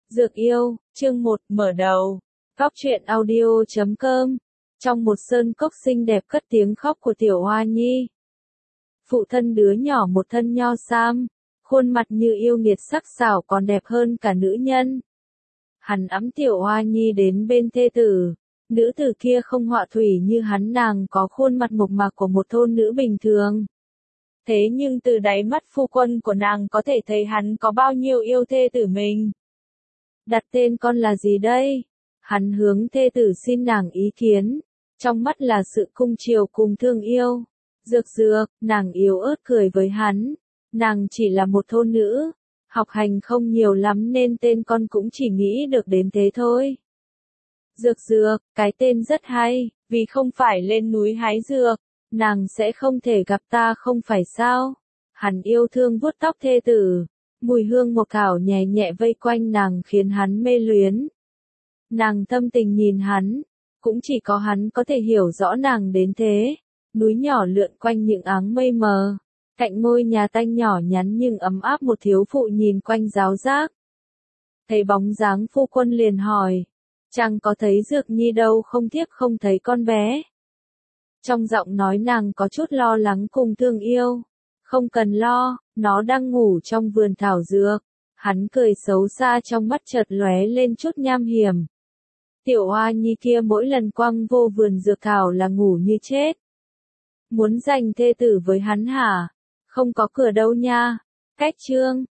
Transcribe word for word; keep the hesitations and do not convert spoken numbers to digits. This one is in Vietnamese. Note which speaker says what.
Speaker 1: Dược yêu, chương một, mở đầu. Góc truyện audio chấm com. Trong một sơn cốc xinh đẹp cất tiếng khóc của tiểu Hoa Nhi. Phụ thân đứa nhỏ một thân nho sam, khuôn mặt như yêu nghiệt sắc sảo còn đẹp hơn cả nữ nhân. Hắn ẵm tiểu Hoa Nhi đến bên thê tử. Nữ tử kia không họa thủy như hắn, nàng có khuôn mặt mộc mạc của một thôn nữ bình thường. Thế nhưng từ đáy mắt phu quân của nàng có thể thấy hắn có bao nhiêu yêu thê tử mình. Đặt tên con là gì đây? Hắn hướng thê tử xin nàng ý kiến. Trong mắt là sự cung chiều cùng thương yêu. Dược dược, nàng yếu ớt cười với hắn. Nàng chỉ là một thôn nữ. Học hành không nhiều lắm nên tên con cũng chỉ nghĩ được đến thế thôi. Dược dược, cái tên rất hay, vì không phải lên núi hái dược, nàng sẽ không thể gặp ta không phải sao? Hắn yêu thương vuốt tóc thê tử. Mùi hương mộc thảo nhẹ nhẹ vây quanh nàng khiến hắn mê luyến. Nàng thâm tình nhìn hắn, cũng chỉ có hắn có thể hiểu rõ nàng đến thế. Núi nhỏ lượn quanh những áng mây mờ, cạnh ngôi nhà tanh nhỏ nhắn nhưng ấm áp một thiếu phụ nhìn quanh ráo rác. Thấy bóng dáng phu quân liền hỏi, chàng có thấy Dược Nhi đâu không, tiếc không thấy con bé. Trong giọng nói nàng có chút lo lắng cùng thương yêu. Không cần lo, nó đang ngủ trong vườn thảo dược. Hắn cười xấu xa, trong mắt chợt lóe lên chút nham hiểm. Tiểu Hoa Nhi kia mỗi lần quăng vô vườn dược thảo là ngủ như chết. Muốn giành thê tử với hắn hả? Không có cửa đâu nha. Cách chương,